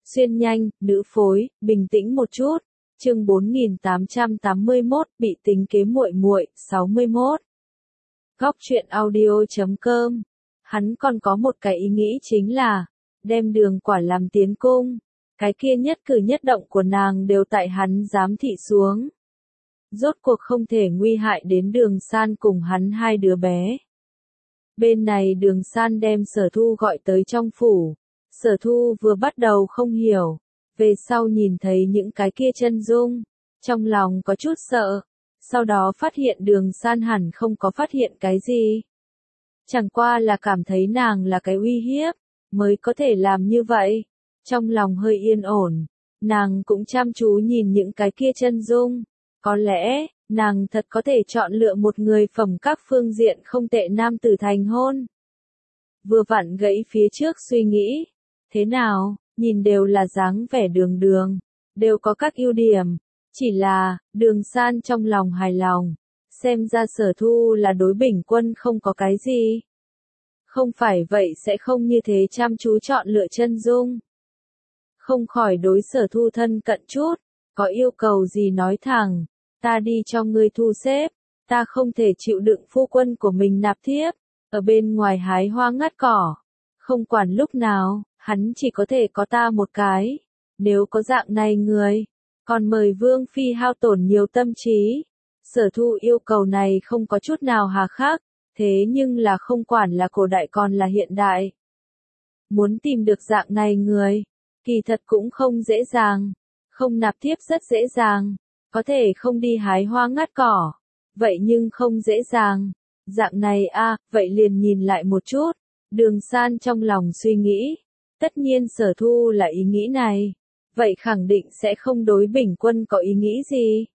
Xuyên nhanh, nữ phối, bình tĩnh một chút. Chương 4881, bị tính kế muội muội, 61. Góc truyện audio.com. Hắn còn có một cái ý nghĩ chính là đem Đường Quả làm tiến cung. Cái kia nhất cử nhất động của nàng đều tại hắn giám thị xuống. Rốt cuộc không thể nguy hại đến Đường San cùng hắn hai đứa bé. Bên này Đường San đem Sở Thu gọi tới trong phủ. Sở Thu vừa bắt đầu không hiểu, về sau nhìn thấy những cái kia chân dung, trong lòng có chút sợ, sau đó phát hiện Đường San hẳn không có phát hiện cái gì. Chẳng qua là cảm thấy nàng là cái uy hiếp, mới có thể làm như vậy. Trong lòng hơi yên ổn, nàng cũng chăm chú nhìn những cái kia chân dung, có lẽ, nàng thật có thể chọn lựa một người phẩm các phương diện không tệ nam tử thành hôn. Vừa vặn gãy phía trước suy nghĩ. Thế nào, nhìn đều là dáng vẻ Đường Đường, đều có các ưu điểm, chỉ là, Đường San trong lòng hài lòng, xem ra Sở Thu là đối Bình Quân không có cái gì. Không phải vậy sẽ không như thế chăm chú chọn lựa chân dung. Không khỏi đối Sở Thu thân cận chút, có yêu cầu gì nói thẳng, ta đi cho ngươi thu xếp, ta không thể chịu đựng phu quân của mình nạp thiếp, ở bên ngoài hái hoa ngắt cỏ, không quản lúc nào. Hắn chỉ có thể có ta một cái, nếu có dạng này người, còn mời Vương Phi hao tổn nhiều tâm trí. Sở Thu yêu cầu này không có chút nào hà khắc, thế nhưng là không quản là cổ đại còn là hiện đại. Muốn tìm được dạng này người, kỳ thật cũng không dễ dàng, không nạp thiếp rất dễ dàng, có thể không đi hái hoa ngắt cỏ, vậy nhưng không dễ dàng. Dạng này vậy liền nhìn lại một chút, Đường San trong lòng suy nghĩ. Tất nhiên Sở Thu là ý nghĩ này, vậy khẳng định sẽ không đối Bình Quân có ý nghĩ gì.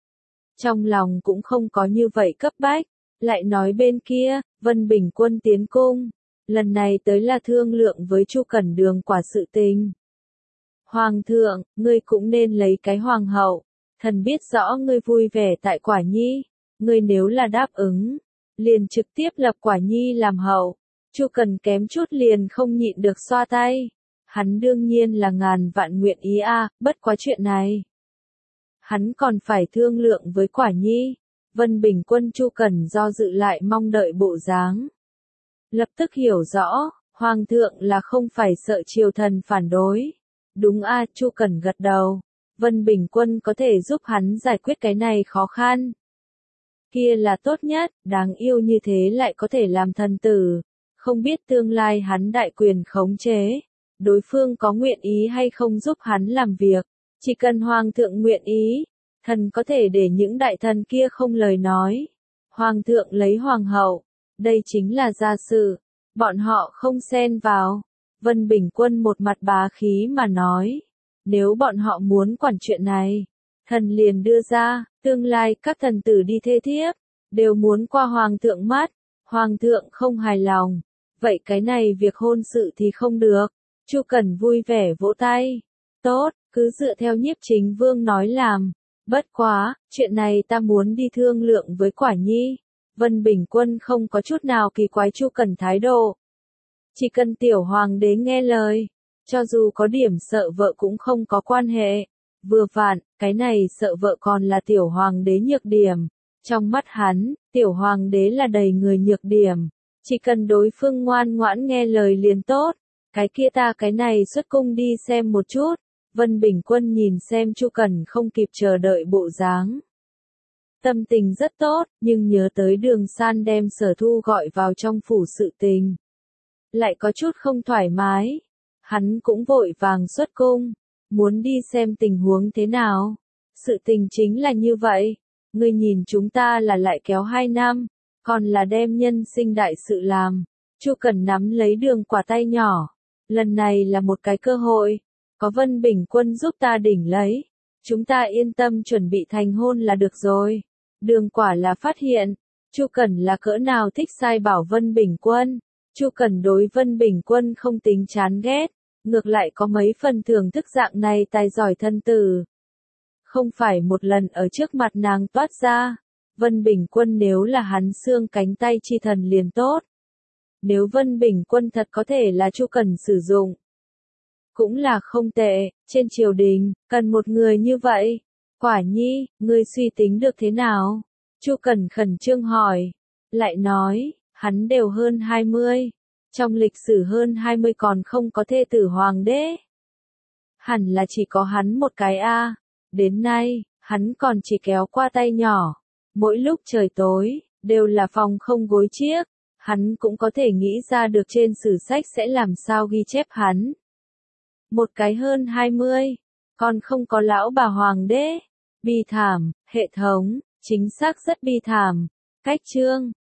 Trong lòng cũng không có như vậy cấp bách, lại nói bên kia, Vân Bình Quân tiến cung, lần này tới là thương lượng với Chu Cẩn Đường Quả sự tình. Hoàng thượng, ngươi cũng nên lấy cái hoàng hậu, thần biết rõ ngươi vui vẻ tại Quả Nhi, ngươi nếu là đáp ứng, liền trực tiếp lập Quả Nhi làm hậu. Chu Cần kém chút liền không nhịn được xoa tay. Hắn đương nhiên là ngàn vạn nguyện ý bất quá chuyện này. Hắn còn phải thương lượng với Quả Nhi. Vân Bình Quân Chu Cần do dự lại mong đợi bộ dáng. Lập tức hiểu rõ, Hoàng thượng là không phải sợ triều thần phản đối. Đúng Chu Cần gật đầu. Vân Bình Quân có thể giúp hắn giải quyết cái này khó khăn. Kia là tốt nhất, đáng yêu như thế lại có thể làm thần tử. Không biết tương lai hắn đại quyền khống chế, đối phương có nguyện ý hay không giúp hắn làm việc, chỉ cần Hoàng thượng nguyện ý, thần có thể để những đại thần kia không lời nói. Hoàng thượng lấy Hoàng hậu, đây chính là gia sự, bọn họ không xen vào. Vân Bình Quân một mặt bá khí mà nói, nếu bọn họ muốn quản chuyện này, thần liền đưa ra, tương lai các thần tử đi thê thiếp, đều muốn qua Hoàng thượng mắt, Hoàng thượng không hài lòng. Vậy cái này việc hôn sự thì không được. Chu Cẩn vui vẻ vỗ tay. Tốt, cứ dựa theo Nhiếp Chính Vương nói làm. Bất quá, chuyện này ta muốn đi thương lượng với Quả Nhi. Vân Bình Quân không có chút nào kỳ quái Chu Cẩn thái độ. Chỉ cần tiểu hoàng đế nghe lời, cho dù có điểm sợ vợ cũng không có quan hệ. Vừa vặn, cái này sợ vợ còn là tiểu hoàng đế nhược điểm. Trong mắt hắn, tiểu hoàng đế là đầy người nhược điểm. Chỉ cần đối phương ngoan ngoãn nghe lời liền tốt, cái kia ta cái này xuất cung đi xem một chút. Vân Bình Quân nhìn xem Chu Cẩn không kịp chờ đợi bộ dáng. Tâm tình rất tốt, nhưng nhớ tới Đường San đem Sở Thu gọi vào trong phủ sự tình. Lại có chút không thoải mái. Hắn cũng vội vàng xuất cung, muốn đi xem tình huống thế nào. Sự tình chính là như vậy, ngươi nhìn chúng ta là lại kéo 2 năm. Còn là đem nhân sinh đại sự làm. Chu Cần nắm lấy Đường Quả tay nhỏ. Lần này là một cái cơ hội. Có Vân Bình Quân giúp ta đỉnh lấy. Chúng ta yên tâm chuẩn bị thành hôn là được rồi. Đường Quả là phát hiện. Chu Cần là cỡ nào thích sai bảo Vân Bình Quân. Chu Cần đối Vân Bình Quân không tính chán ghét. Ngược lại có mấy phần thưởng thức dạng này tài giỏi thân tử. Không phải một lần ở trước mặt nàng toát ra. Vân Bình Quân nếu là hắn xương cánh tay chi thần liền tốt. Nếu Vân Bình Quân thật có thể là Chu Cần sử dụng. cũng là không tệ, trên triều đình, cần một người như vậy. Quả nhi, ngươi suy tính được thế nào? Chu Cẩn khẩn trương hỏi. Lại nói, hắn đều hơn 20. Trong lịch sử hơn 20 còn không có thê tử hoàng đế. Hẳn là chỉ có hắn một cái a. Đến nay, hắn còn chỉ kéo qua tay nhỏ. Mỗi lúc trời tối, đều là phòng không gối chiếc. Hắn cũng có thể nghĩ ra được trên sử sách sẽ làm sao ghi chép hắn. Một cái hơn 20, còn không có lão bà hoàng đế. Bi thảm, hệ thống, chính xác rất bi thảm. Cách chương